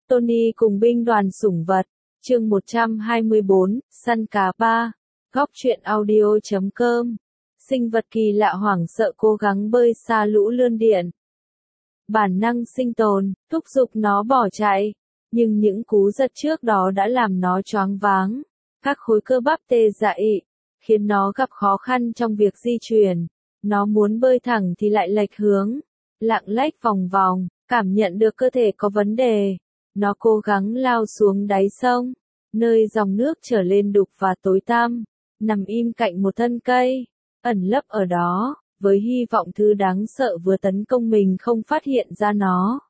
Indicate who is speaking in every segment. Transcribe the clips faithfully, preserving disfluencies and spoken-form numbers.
Speaker 1: Tony cùng binh đoàn sủng vật, chương một trăm hai mươi bốn, săn cá ba, góc truyện audio chấm com. Sinh vật kỳ lạ hoảng sợ cố gắng bơi xa lũ lươn điện. Bản năng sinh tồn, thúc giục nó bỏ chạy, nhưng những cú giật trước đó đã làm nó choáng váng. Các khối cơ bắp tê dại, khiến nó gặp khó khăn trong việc di chuyển. Nó muốn bơi thẳng thì lại lệch hướng, lạng lách vòng vòng, cảm nhận được cơ thể có vấn đề. Nó cố gắng lao xuống đáy sông, nơi dòng nước trở lên đục và tối tăm, nằm im cạnh một thân cây, ẩn lấp ở đó, với hy vọng thứ đáng sợ vừa tấn công mình không phát hiện ra nó.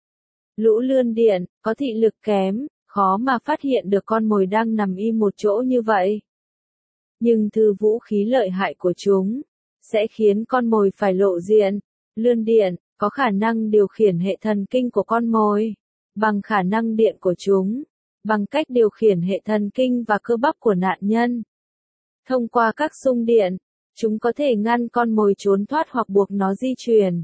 Speaker 1: Lũ lươn điện, có thị lực kém, khó mà phát hiện được con mồi đang nằm im một chỗ như vậy. Nhưng thứ vũ khí lợi hại của chúng, sẽ khiến con mồi phải lộ diện. Lươn điện, có khả năng điều khiển hệ thần kinh của con mồi, bằng khả năng điện của chúng, bằng cách điều khiển hệ thần kinh và cơ bắp của nạn nhân. Thông qua các xung điện, chúng có thể ngăn con mồi trốn thoát hoặc buộc nó di chuyển.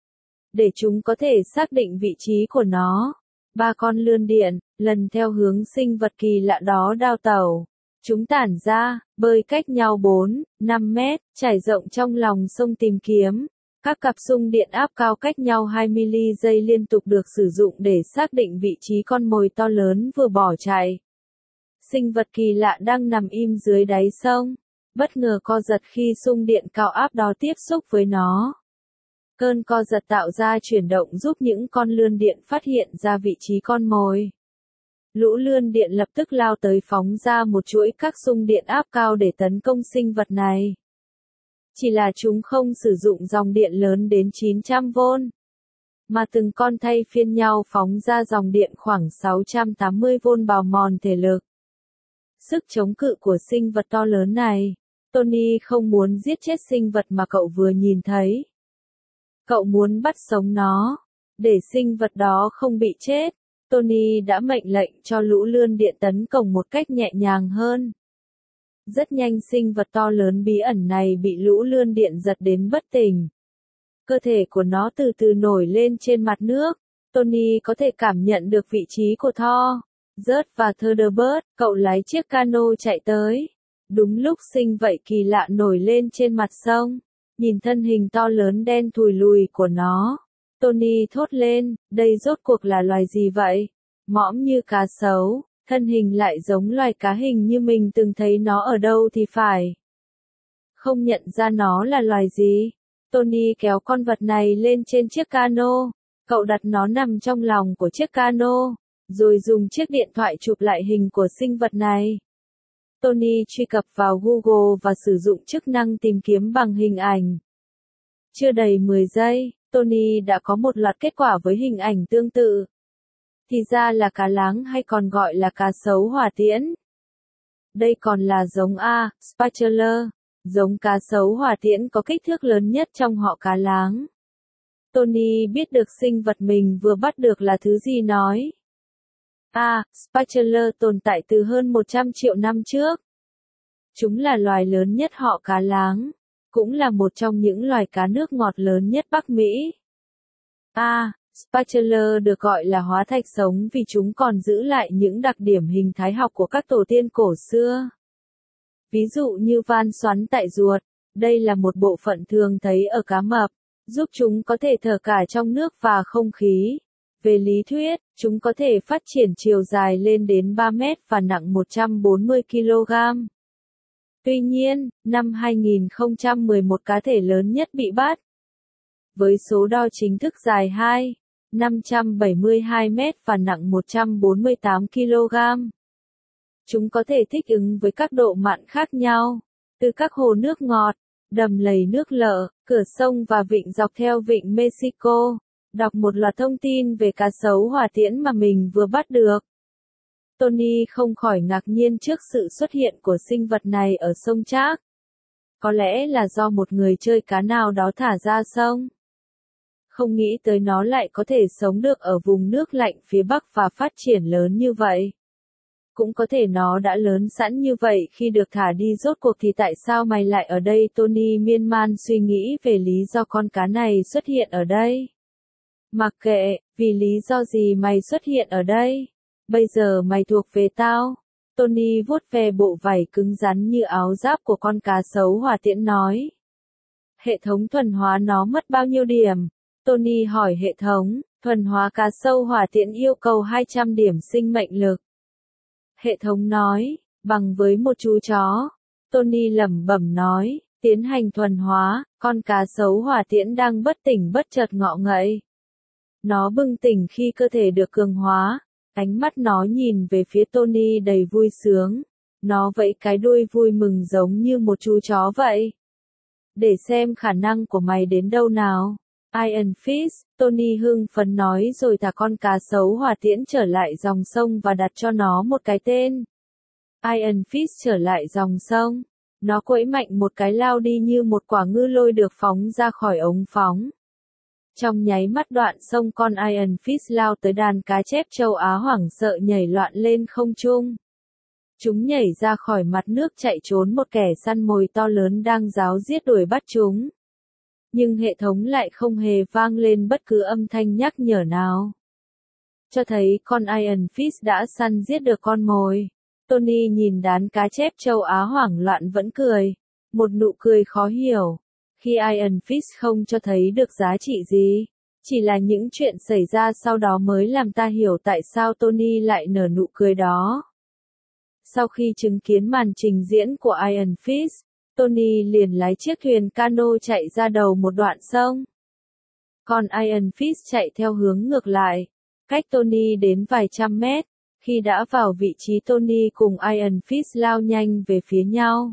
Speaker 1: Để chúng có thể xác định vị trí của nó, ba con lươn điện, lần theo hướng sinh vật kỳ lạ đó đào tẩu. Chúng tản ra, bơi cách nhau bốn, năm mét, trải rộng trong lòng sông tìm kiếm. Các cặp xung điện áp cao cách nhau hai mi-li-giây liên tục được sử dụng để xác định vị trí con mồi to lớn vừa bỏ chạy. Sinh vật kỳ lạ đang nằm im dưới đáy sông, bất ngờ co giật khi xung điện cao áp đó tiếp xúc với nó. Cơn co giật tạo ra chuyển động giúp những con lươn điện phát hiện ra vị trí con mồi. Lũ lươn điện lập tức lao tới phóng ra một chuỗi các xung điện áp cao để tấn công sinh vật này. Chỉ là chúng không sử dụng dòng điện lớn đến chín trăm vôn, mà từng con thay phiên nhau phóng ra dòng điện khoảng sáu trăm tám mươi vôn bào mòn thể lực. Sức chống cự của sinh vật to lớn này, Tony không muốn giết chết sinh vật mà cậu vừa nhìn thấy. Cậu muốn bắt sống nó, để sinh vật đó không bị chết. Tony đã mệnh lệnh cho lũ lươn điện tấn công một cách nhẹ nhàng hơn. Rất nhanh sinh vật to lớn bí ẩn này bị lũ lươn điện giật đến bất tỉnh. Cơ thể của nó từ từ nổi lên trên mặt nước. Tony có thể cảm nhận được vị trí của Thor, Rớt và Thunderbird. Cậu lái chiếc cano chạy tới. Đúng lúc sinh vật kỳ lạ nổi lên trên mặt sông, nhìn thân hình to lớn đen thùi lùi của nó, Tony thốt lên, đây rốt cuộc là loài gì vậy? Mõm như cá sấu, thân hình lại giống loài cá hình như mình từng thấy nó ở đâu thì phải. Không nhận ra nó là loài gì, Tony kéo con vật này lên trên chiếc cano, cậu đặt nó nằm trong lòng của chiếc cano, rồi dùng chiếc điện thoại chụp lại hình của sinh vật này. Tony truy cập vào Google và sử dụng chức năng tìm kiếm bằng hình ảnh. Chưa đầy mười giây, Tony đã có một loạt kết quả với hình ảnh tương tự. Thì ra là cá láng hay còn gọi là cá sấu hỏa tiễn. Đây còn là giống A, Spatula, giống cá sấu hỏa tiễn có kích thước lớn nhất trong họ cá láng. Tony biết được sinh vật mình vừa bắt được là thứ gì nói. A, Spatula tồn tại từ hơn một trăm triệu năm trước. Chúng là loài lớn nhất họ cá láng, cũng là một trong những loài cá nước ngọt lớn nhất Bắc Mỹ. A, Spatula được gọi là hóa thạch sống vì chúng còn giữ lại những đặc điểm hình thái học của các tổ tiên cổ xưa. Ví dụ như van xoắn tại ruột, đây là một bộ phận thường thấy ở cá mập, giúp chúng có thể thở cả trong nước và không khí. Về lý thuyết, chúng có thể phát triển chiều dài lên đến ba mét và nặng một trăm bốn mươi ki lô gam. Tuy nhiên, năm hai nghìn không trăm mười một cá thể lớn nhất bị bắt. Với số đo chính thức dài hai phẩy năm trăm bảy mươi hai mét và nặng một trăm bốn mươi tám ki lô gam. Chúng có thể thích ứng với các độ mặn khác nhau, từ các hồ nước ngọt, đầm lầy nước lợ, cửa sông và vịnh dọc theo vịnh Mexico. Đọc một loạt thông tin về cá sấu hỏa tiễn mà mình vừa bắt được. Tony không khỏi ngạc nhiên trước sự xuất hiện của sinh vật này ở sông Trác. Có lẽ là do một người chơi cá nào đó thả ra sông. Không nghĩ tới nó lại có thể sống được ở vùng nước lạnh phía Bắc và phát triển lớn như vậy. Cũng có thể nó đã lớn sẵn như vậy khi được thả đi, rốt cuộc thì tại sao mày lại ở đây? Tony miên man suy nghĩ về lý do con cá này xuất hiện ở đây. Mặc kệ, Vì lý do gì mày xuất hiện ở đây? Bây giờ mày thuộc về tao. Tony vuốt ve bộ vảy cứng rắn như áo giáp của con cá sấu hỏa tiễn nói. Hệ thống thuần hóa nó mất bao nhiêu điểm? Tony hỏi hệ thống, thuần hóa cá sấu hỏa tiễn yêu cầu hai trăm điểm sinh mệnh lực. Hệ thống nói, bằng với một chú chó. Tony lẩm bẩm nói, tiến hành thuần hóa, con cá sấu hỏa tiễn đang bất tỉnh bất chợt ngọ nguậy. Nó bừng tỉnh khi cơ thể được cường hóa, ánh mắt nó nhìn về phía Tony đầy vui sướng. Nó vẫy cái đuôi vui mừng giống như một chú chó vậy. Để xem khả năng của mày đến đâu nào. Iron Fist, Tony hưng phấn nói rồi thả con cá sấu hỏa tiễn trở lại dòng sông và đặt cho nó một cái tên. Iron Fist trở lại dòng sông. Nó quẫy mạnh một cái lao đi như một quả ngư lôi được phóng ra khỏi ống phóng. Trong nháy mắt đoạn sông con Iron Fist lao tới đàn cá chép châu Á hoảng sợ nhảy loạn lên không trung. Chúng nhảy ra khỏi mặt nước chạy trốn một kẻ săn mồi to lớn đang ráo riết đuổi bắt chúng. Nhưng hệ thống lại không hề vang lên bất cứ âm thanh nhắc nhở nào. Cho thấy con Iron Fist đã săn giết được con mồi. Tony nhìn đàn cá chép châu Á hoảng loạn vẫn cười. Một nụ cười khó hiểu. Khi Iron Fist không cho thấy được giá trị gì. Chỉ là những chuyện xảy ra sau đó mới làm ta hiểu tại sao Tony lại nở nụ cười đó. Sau khi chứng kiến màn trình diễn của Iron Fist, Tony liền lái chiếc thuyền cano chạy ra đầu một đoạn sông. Còn Iron Fist chạy theo hướng ngược lại, cách Tony đến vài trăm mét. Khi đã vào vị trí Tony cùng Iron Fist lao nhanh về phía nhau.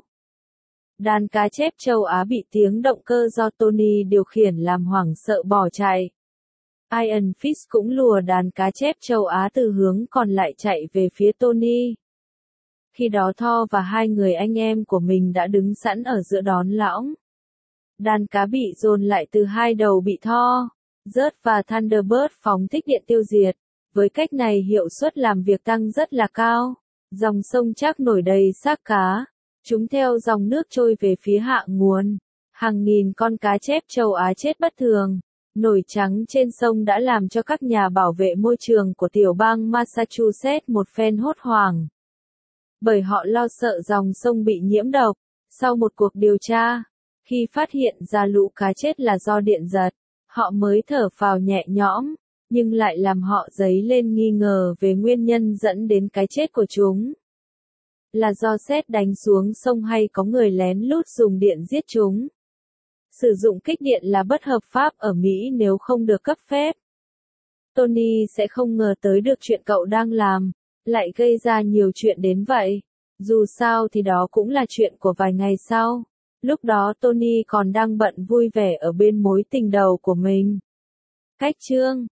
Speaker 1: Đàn cá chép châu Á bị tiếng động cơ do Tony điều khiển làm hoảng sợ bỏ chạy. Iron Fist cũng lùa đàn cá chép châu Á từ hướng còn lại chạy về phía Tony. Khi đó Thor và hai người anh em của mình đã đứng sẵn ở giữa đón lõng. Đàn cá bị dồn lại từ hai đầu bị Thor, Zeus và Thunderbird phóng thích điện tiêu diệt. Với cách này hiệu suất làm việc tăng rất là cao. Dòng sông chắc nổi đầy xác cá. Chúng theo dòng nước trôi về phía hạ nguồn. Hàng nghìn con cá chép châu Á chết bất thường. Nổi trắng trên sông đã làm cho các nhà bảo vệ môi trường của tiểu bang Massachusetts một phen hốt hoảng. Bởi họ lo sợ dòng sông bị nhiễm độc. Sau một cuộc điều tra, khi phát hiện ra lũ cá chết là do điện giật, họ mới thở phào nhẹ nhõm. Nhưng lại làm họ dấy lên nghi ngờ về nguyên nhân dẫn đến cái chết của chúng. Là do sét đánh xuống sông hay có người lén lút dùng điện giết chúng. Sử dụng kích điện là bất hợp pháp ở Mỹ nếu không được cấp phép. Tony sẽ không ngờ tới được chuyện cậu đang làm, lại gây ra nhiều chuyện đến vậy. Dù sao thì đó cũng là chuyện của vài ngày sau. Lúc đó Tony còn đang bận vui vẻ ở bên mối tình đầu của mình. Cách chương